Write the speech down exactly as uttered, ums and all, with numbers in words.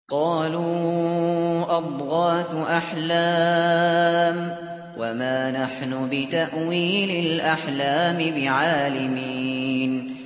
قَالُوا أَضْغَاثُ أَحْلَامٍ وَمَا نَحْنُ بِتَأْوِيلِ الْأَحْلَامِ بِعَالِمِينَ